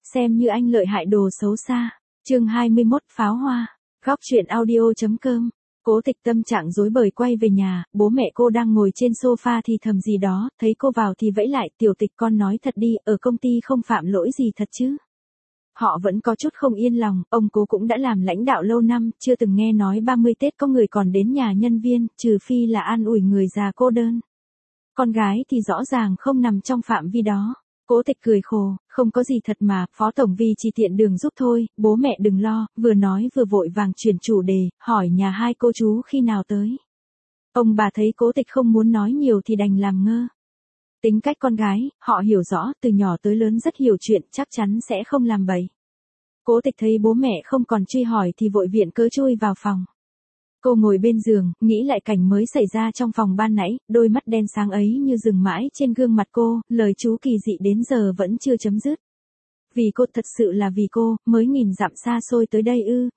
xem như anh lợi hại đồ xấu xa. Chương 21 pháo hoa. Góc truyện audio.com. Cố Tịch tâm trạng rối bời quay về nhà, bố mẹ cô đang ngồi trên sofa thì thầm gì đó, thấy cô vào thì vẫy lại, Tiểu Tịch con nói thật đi, ở công ty không phạm lỗi gì thật chứ. Họ vẫn có chút không yên lòng, ông Cố cũng đã làm lãnh đạo lâu năm, chưa từng nghe nói 30 Tết có người còn đến nhà nhân viên, trừ phi là an ủi người già cô đơn. Con gái thì rõ ràng không nằm trong phạm vi đó. Cố Tịch cười khổ, không có gì thật mà, Phó Tổng vì chỉ tiện đường giúp thôi, bố mẹ đừng lo, vừa nói vừa vội vàng chuyển chủ đề, hỏi nhà hai cô chú khi nào tới. Ông bà thấy Cố Tịch không muốn nói nhiều thì đành làm ngơ. Tính cách con gái, họ hiểu rõ, từ nhỏ tới lớn rất hiểu chuyện, chắc chắn sẽ không làm bậy. Cố Tịch thấy bố mẹ không còn truy hỏi thì vội viện cớ chui vào phòng. Cô ngồi bên giường, nghĩ lại cảnh mới xảy ra trong phòng ban nãy, đôi mắt đen sáng ấy như dừng mãi trên gương mặt cô, lời chú kỳ dị đến giờ vẫn chưa chấm dứt. Vì cô, thật sự là vì cô, mới nghìn dặm xa xôi tới đây ư,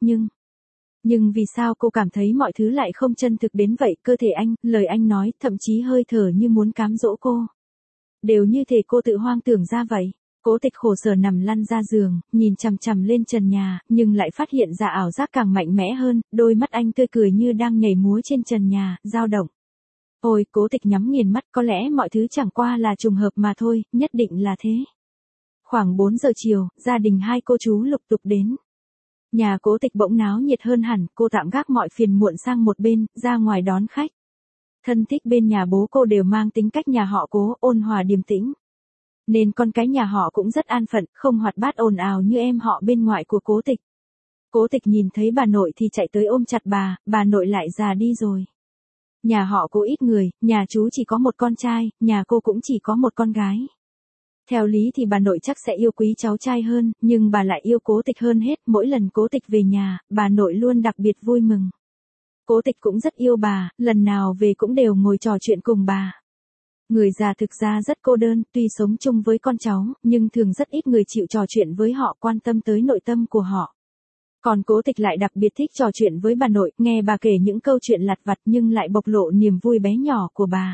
nhưng vì sao cô cảm thấy mọi thứ lại không chân thực đến vậy, cơ thể anh, lời anh nói, thậm chí hơi thở như muốn cám dỗ cô. Đều như thể cô tự hoang tưởng ra vậy. Cố Tịch khổ sở nằm lăn ra giường, nhìn chằm chằm lên trần nhà, nhưng lại phát hiện ra ảo giác càng mạnh mẽ hơn, đôi mắt anh tươi cười như đang nhảy múa trên trần nhà, dao động. Ôi, Cố Tịch nhắm nghiền mắt, có lẽ mọi thứ chẳng qua là trùng hợp mà thôi, nhất định là thế. Khoảng 4 giờ chiều, gia đình hai cô chú lục tục đến. Nhà Cố Tịch bỗng náo nhiệt hơn hẳn, cô tạm gác mọi phiền muộn sang một bên, ra ngoài đón khách. Thân thích bên nhà bố cô đều mang tính cách nhà họ Cố, ôn hòa điềm tĩnh. Nên con cái nhà họ cũng rất an phận, không hoạt bát ồn ào như em họ bên ngoại của Cố Tịch. Cố Tịch nhìn thấy bà nội thì chạy tới ôm chặt bà nội lại già đi rồi. Nhà họ Cố ít người, nhà chú chỉ có một con trai, nhà cô cũng chỉ có một con gái. Theo lý thì bà nội chắc sẽ yêu quý cháu trai hơn, nhưng bà lại yêu Cố Tịch hơn hết, mỗi lần Cố Tịch về nhà, bà nội luôn đặc biệt vui mừng. Cố Tịch cũng rất yêu bà, lần nào về cũng đều ngồi trò chuyện cùng bà. Người già thực ra rất cô đơn, tuy sống chung với con cháu, nhưng thường rất ít người chịu trò chuyện với họ, quan tâm tới nội tâm của họ. Còn Cố Tịch lại đặc biệt thích trò chuyện với bà nội, nghe bà kể những câu chuyện lặt vặt nhưng lại bộc lộ niềm vui bé nhỏ của bà.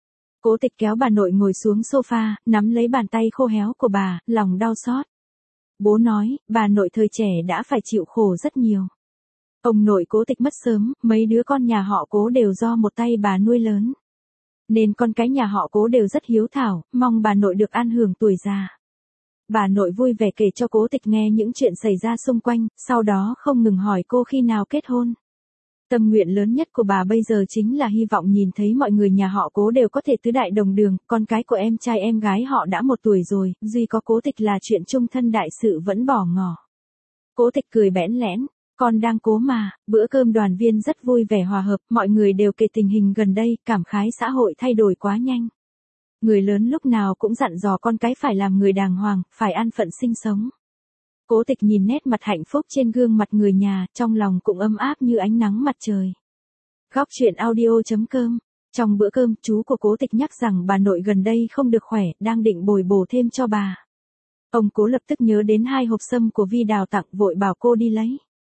Cố Tịch kéo bà nội ngồi xuống sofa, nắm lấy bàn tay khô héo của bà, lòng đau xót. Bố nói, bà nội thời trẻ đã phải chịu khổ rất nhiều. Ông nội Cố Tịch mất sớm, mấy đứa con nhà họ Cố đều do một tay bà nuôi lớn. Nên con cái nhà họ Cố đều rất hiếu thảo, mong bà nội được an hưởng tuổi già. Bà nội vui vẻ kể cho Cố Tịch nghe những chuyện xảy ra xung quanh, sau đó không ngừng hỏi cô khi nào kết hôn. Tâm nguyện lớn nhất của bà bây giờ chính là hy vọng nhìn thấy mọi người nhà họ Cố đều có thể tứ đại đồng đường, con cái của em trai em gái họ đã 1 tuổi rồi, duy có Cố Tịch là chuyện chung thân đại sự vẫn bỏ ngỏ. Cố Tịch cười bẽn lẽn. Con đang cố mà, bữa cơm đoàn viên rất vui vẻ hòa hợp, mọi người đều kể tình hình gần đây, cảm khái xã hội thay đổi quá nhanh. Người lớn lúc nào cũng dặn dò con cái phải làm người đàng hoàng, phải an phận sinh sống. Cố Tịch nhìn nét mặt hạnh phúc trên gương mặt người nhà, trong lòng cũng ấm áp như ánh nắng mặt trời. Góc truyện audio.com. Trong bữa cơm, chú của Cố Tịch nhắc rằng bà nội gần đây không được khỏe, đang định bồi bổ thêm cho bà. Ông Cố lập tức nhớ đến 2 hộp sâm của Vi Đào tặng, vội bảo cô đi lấy.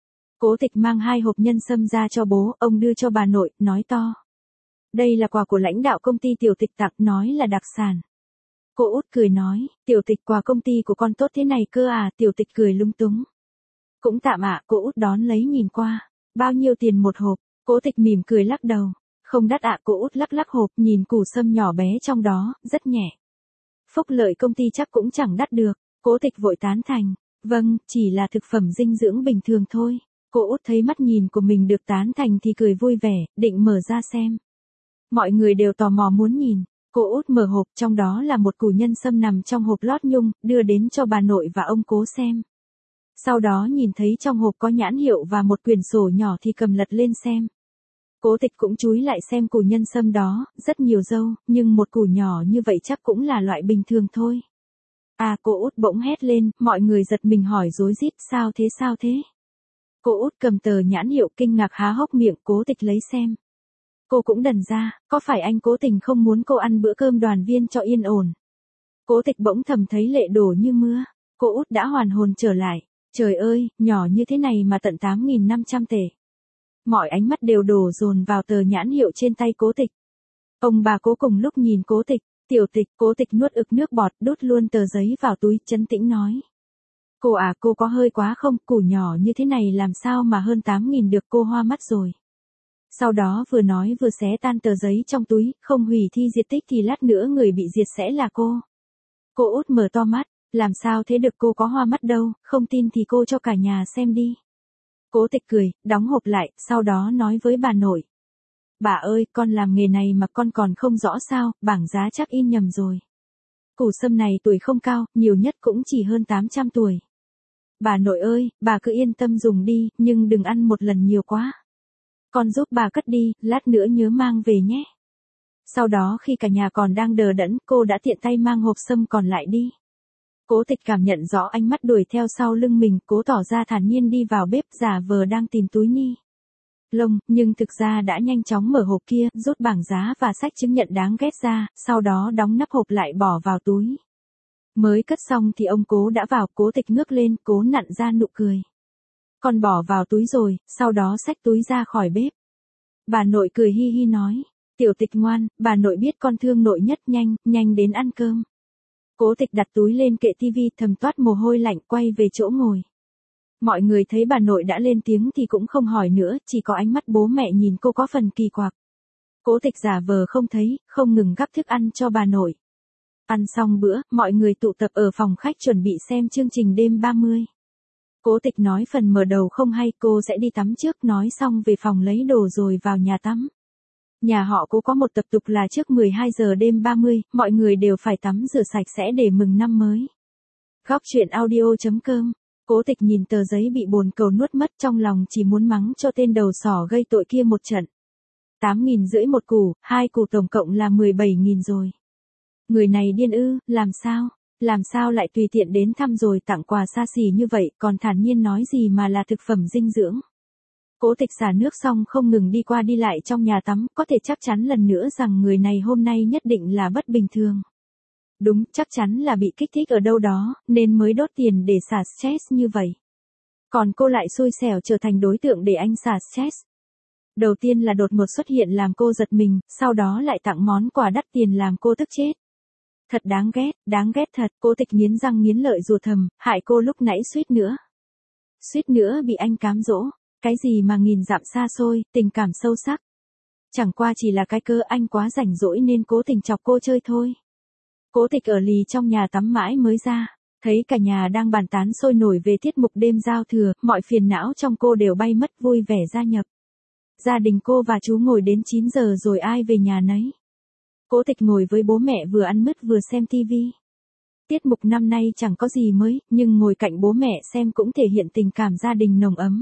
Cố Tịch mang 2 hộp nhân sâm ra cho bố, ông đưa cho bà nội, nói to. Đây là quà của lãnh đạo công ty Tiểu Tịch tặng, nói là đặc sản. Cô út cười nói, Tiểu Tịch quà công ty của con tốt thế này cơ à, Tiểu Tịch cười lung túng. Cũng tạm ạ, cô út đón lấy nhìn qua. Bao nhiêu tiền một hộp? Cố Tịch mỉm cười lắc đầu. Không đắt ạ, cô út lắc lắc hộp, nhìn củ sâm nhỏ bé trong đó, rất nhẹ. Phúc lợi công ty chắc cũng chẳng đắt được. Cố Tịch vội tán thành. Vâng, chỉ là thực phẩm dinh dưỡng bình thường thôi. Cô út thấy mắt nhìn của mình được tán thành thì cười vui vẻ, định mở ra xem. Mọi người đều tò mò muốn nhìn. Cô út mở hộp, trong đó là một củ nhân sâm nằm trong hộp lót nhung, đưa đến cho bà nội và ông Cố xem. Sau đó nhìn thấy trong hộp có nhãn hiệu và một quyển sổ nhỏ thì cầm lật lên xem. Cố Tịch cũng chúi lại xem củ nhân sâm đó, rất nhiều dâu, nhưng một củ nhỏ như vậy chắc cũng là loại bình thường thôi. À, cô út bỗng hét lên, mọi người giật mình hỏi rối rít, sao thế? Cô út cầm tờ nhãn hiệu kinh ngạc há hốc miệng, Cố Tịch lấy xem. Cô cũng đần ra, có phải anh Cố Tình không muốn cô ăn bữa cơm đoàn viên cho yên ổn? Cố Tịch bỗng thầm thấy lệ đổ như mưa. Cô út đã hoàn hồn trở lại. Trời ơi, nhỏ như thế này mà tận 8.500 tệ. Mọi ánh mắt đều đổ dồn vào tờ nhãn hiệu trên tay Cố Tịch. Ông bà Cố cùng lúc nhìn Cố Tịch, Tiểu Tịch, Cố Tịch nuốt ực nước bọt, đút luôn tờ giấy vào túi, trấn tĩnh nói. Cô à, cô có hơi quá không, củ nhỏ như thế này làm sao mà hơn 8.000 được, cô hoa mắt rồi. Sau đó vừa nói vừa xé tan tờ giấy trong túi, không hủy thi diệt tích thì lát nữa người bị diệt sẽ là cô. Cô út mở to mắt, làm sao thế được, cô có hoa mắt đâu, không tin thì cô cho cả nhà xem đi. Cố Tịch cười, đóng hộp lại, sau đó nói với bà nội. Bà ơi, con làm nghề này mà con còn không rõ sao, bảng giá chắc in nhầm rồi. Củ sâm này tuổi không cao, nhiều nhất cũng chỉ hơn 800 tuổi. Bà nội ơi, bà cứ yên tâm dùng đi, nhưng đừng ăn một lần nhiều quá. Con giúp bà cất đi, lát nữa nhớ mang về nhé. Sau đó khi cả nhà còn đang đờ đẫn, cô đã tiện tay mang hộp sâm còn lại đi. Cố Tịch cảm nhận rõ ánh mắt đuổi theo sau lưng mình, cố tỏ ra thản nhiên đi vào bếp giả vờ đang tìm túi ni lông, nhưng thực ra đã nhanh chóng mở hộp kia, rút bảng giá và sách chứng nhận đáng ghét ra, sau đó đóng nắp hộp lại bỏ vào túi. Mới cất xong thì ông Cố đã vào, Cố Tịch ngước lên, cố nặn ra nụ cười. Con bỏ vào túi rồi, sau đó xách túi ra khỏi bếp. Bà nội cười hi hi nói, Tiểu Tịch ngoan, bà nội biết con thương nội nhất, nhanh đến ăn cơm. Cố Tịch đặt túi lên kệ tivi, thầm toát mồ hôi lạnh, quay về chỗ ngồi. Mọi người thấy bà nội đã lên tiếng thì cũng không hỏi nữa, chỉ có ánh mắt bố mẹ nhìn cô có phần kỳ quặc. Cố Tịch giả vờ không thấy, không ngừng gắp thức ăn cho bà nội. Ăn xong bữa, mọi người tụ tập ở phòng khách chuẩn bị xem chương trình đêm 30. Cố Tịch nói phần mở đầu không hay, cô sẽ đi tắm trước, nói xong về phòng lấy đồ rồi vào nhà tắm. Nhà họ Cố có một tập tục là trước 12 giờ đêm 30, mọi người đều phải tắm rửa sạch sẽ để mừng năm mới. Góc truyện audio.com. Cố Tịch nhìn tờ giấy bị bồn cầu nuốt mất, trong lòng chỉ muốn mắng cho tên đầu sỏ gây tội kia một trận. 8.500 một củ, 2 củ tổng cộng là 17.000 rồi. Người này điên ư, làm sao lại tùy tiện đến thăm rồi tặng quà xa xỉ như vậy, còn thản nhiên nói gì mà là thực phẩm dinh dưỡng. Cố Tịch xả nước xong không ngừng đi qua đi lại trong nhà tắm, có thể chắc chắn lần nữa rằng người này hôm nay nhất định là bất bình thường. Đúng, chắc chắn là bị kích thích ở đâu đó, nên mới đốt tiền để xả stress như vậy. Còn cô lại xui xẻo trở thành đối tượng để anh xả stress. Đầu tiên là đột ngột xuất hiện làm cô giật mình, sau đó lại tặng món quà đắt tiền làm cô tức chết. Thật đáng ghét thật, Cố Tịch nghiến răng nghiến lợi rủa thầm, hại cô lúc nãy suýt nữa bị anh cám dỗ. Cái gì mà nghìn dặm xa xôi, tình cảm sâu sắc. Chẳng qua chỉ là cái cơ anh quá rảnh rỗi nên cố tình chọc cô chơi thôi. Cố Tịch ở lì trong nhà tắm mãi mới ra, thấy cả nhà đang bàn tán sôi nổi về tiết mục đêm giao thừa, mọi phiền não trong cô đều bay mất, vui vẻ gia nhập. Gia đình cô và chú ngồi đến 9 giờ rồi ai về nhà nấy. Cố Tịch ngồi với bố mẹ vừa ăn mứt vừa xem tivi. Tiết mục năm nay chẳng có gì mới, nhưng ngồi cạnh bố mẹ xem cũng thể hiện tình cảm gia đình nồng ấm.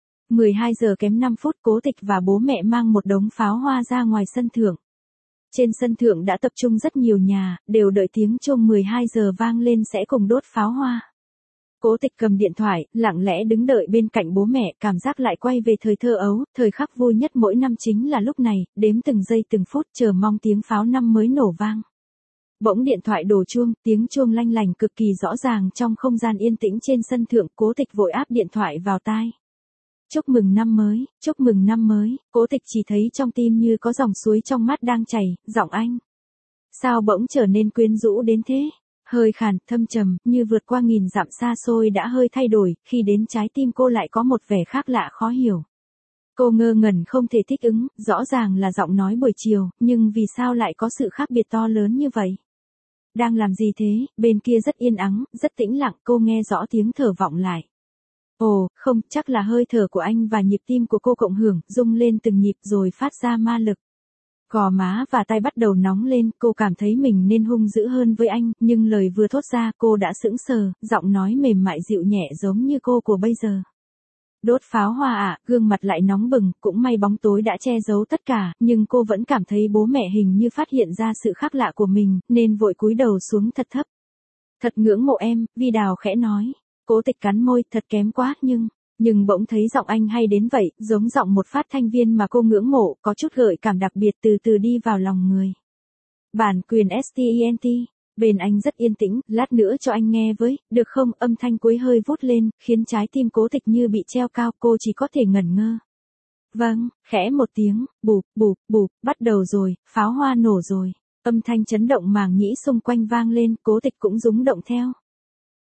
12 giờ kém 5 phút, Cố Tịch và bố mẹ mang một đống pháo hoa ra ngoài sân thượng. Trên sân thượng đã tập trung rất nhiều nhà, đều đợi tiếng chuông 12 giờ vang lên sẽ cùng đốt pháo hoa. Cố Tịch cầm điện thoại, lặng lẽ đứng đợi bên cạnh bố mẹ, cảm giác lại quay về thời thơ ấu, thời khắc vui nhất mỗi năm chính là lúc này, đếm từng giây từng phút chờ mong tiếng pháo năm mới nổ vang. Bỗng điện thoại đổ chuông, tiếng chuông lanh lành cực kỳ rõ ràng trong không gian yên tĩnh trên sân thượng, Cố Tịch vội áp điện thoại vào tai. Chúc mừng năm mới, Cố Tịch chỉ thấy trong tim như có dòng suối trong mắt đang chảy, giọng anh. Sao bỗng trở nên quyến rũ đến thế? Hơi khàn, thâm trầm, như vượt qua nghìn dặm xa xôi đã hơi thay đổi, khi đến trái tim cô lại có một vẻ khác lạ khó hiểu. Cô ngơ ngẩn không thể thích ứng, rõ ràng là giọng nói buổi chiều, nhưng vì sao lại có sự khác biệt to lớn như vậy? Đang làm gì thế? Bên kia rất yên ắng, rất tĩnh lặng, cô nghe rõ tiếng thở vọng lại. Ồ, không, chắc là hơi thở của anh và nhịp tim của cô cộng hưởng, rung lên từng nhịp rồi phát ra ma lực. Gò má và tay bắt đầu nóng lên, cô cảm thấy mình nên hung dữ hơn với anh, nhưng lời vừa thốt ra cô đã sững sờ, giọng nói mềm mại dịu nhẹ giống như cô của bây giờ. Đốt pháo hoa à, gương mặt lại nóng bừng, cũng may bóng tối đã che giấu tất cả, nhưng cô vẫn cảm thấy bố mẹ hình như phát hiện ra sự khác lạ của mình, nên vội cúi đầu xuống thật thấp. Thật ngưỡng mộ em, Vi Đào khẽ nói. Cố Tịch cắn môi, thật kém quá, nhưng bỗng thấy giọng anh hay đến vậy, giống giọng một phát thanh viên mà cô ngưỡng mộ, có chút gợi cảm đặc biệt từ từ đi vào lòng người. Bản quyền STENT, bên anh rất yên tĩnh, lát nữa cho anh nghe với, được không? Âm thanh cuối hơi vút lên, khiến trái tim Cố Tịch như bị treo cao, cô chỉ có thể ngẩn ngơ. Vâng, khẽ một tiếng, bụp, bụp, bụp, bắt đầu rồi, pháo hoa nổ rồi. Âm thanh chấn động màng nhĩ xung quanh vang lên, Cố Tịch cũng rúng động theo.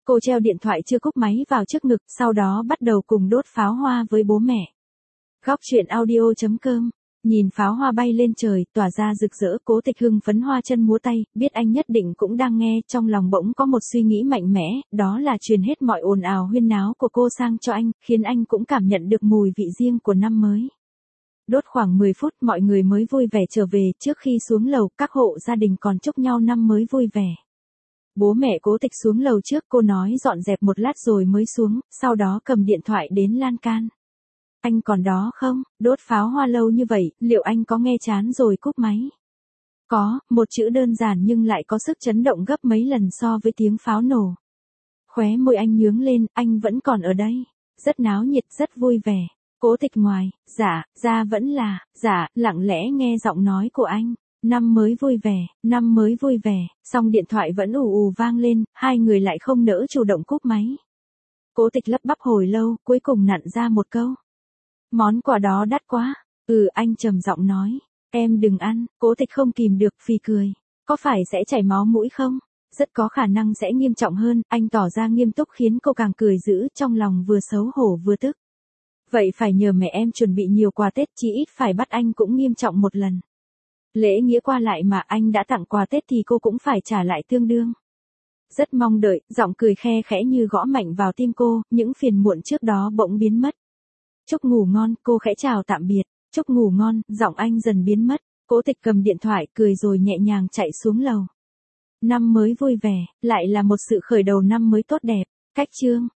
Cô treo điện thoại chưa cúp máy vào trước ngực, sau đó bắt đầu cùng đốt pháo hoa với bố mẹ. Góc chuyện audio.com. Nhìn pháo hoa bay lên trời, tỏa ra rực rỡ, Cố Tịch hưng phấn hoa chân múa tay, biết anh nhất định cũng đang nghe, trong lòng bỗng có một suy nghĩ mạnh mẽ, đó là truyền hết mọi ồn ào huyên náo của cô sang cho anh, khiến anh cũng cảm nhận được mùi vị riêng của năm mới. Đốt khoảng 10 phút mọi người mới vui vẻ trở về, trước khi xuống lầu, các hộ gia đình còn chúc nhau năm mới vui vẻ. Bố mẹ Cố Tịch xuống lầu trước, cô nói dọn dẹp một lát rồi mới xuống, sau đó cầm điện thoại đến lan can. Anh còn đó không? Đốt pháo hoa lâu như vậy, liệu anh có nghe chán rồi cúp máy? Có, một chữ đơn giản nhưng lại có sức chấn động gấp mấy lần so với tiếng pháo nổ. Khóe môi anh nhướng lên, anh vẫn còn ở đây. Rất náo nhiệt, rất vui vẻ. Cố Tịch ngoài, dạ, ra vẫn là, dạ, lặng lẽ nghe giọng nói của anh. Năm mới vui vẻ, năm mới vui vẻ, song điện thoại vẫn ù ù vang lên, hai người lại không nỡ chủ động cúp máy. Cố Tịch lắp bắp hồi lâu, cuối cùng nặn ra một câu. Món quà đó đắt quá. Anh trầm giọng nói. Em đừng ăn. Cố Tịch không kìm được, phì cười. Có phải sẽ chảy máu mũi không? Rất có khả năng sẽ nghiêm trọng hơn, anh tỏ ra nghiêm túc khiến cô càng cười dữ, trong lòng vừa xấu hổ vừa tức. Vậy phải nhờ mẹ em chuẩn bị nhiều quà Tết, chí ít phải bắt anh cũng nghiêm trọng một lần. Lễ nghĩa qua lại mà, anh đã tặng quà Tết thì cô cũng phải trả lại tương đương. Rất mong đợi, giọng cười khe khẽ như gõ mạnh vào tim cô, những phiền muộn trước đó bỗng biến mất. Chúc ngủ ngon, cô khẽ chào tạm biệt. Chúc ngủ ngon, giọng anh dần biến mất. Cố Tịch cầm điện thoại, cười rồi nhẹ nhàng chạy xuống lầu. Năm mới vui vẻ, lại là một sự khởi đầu năm mới tốt đẹp. Cách chương.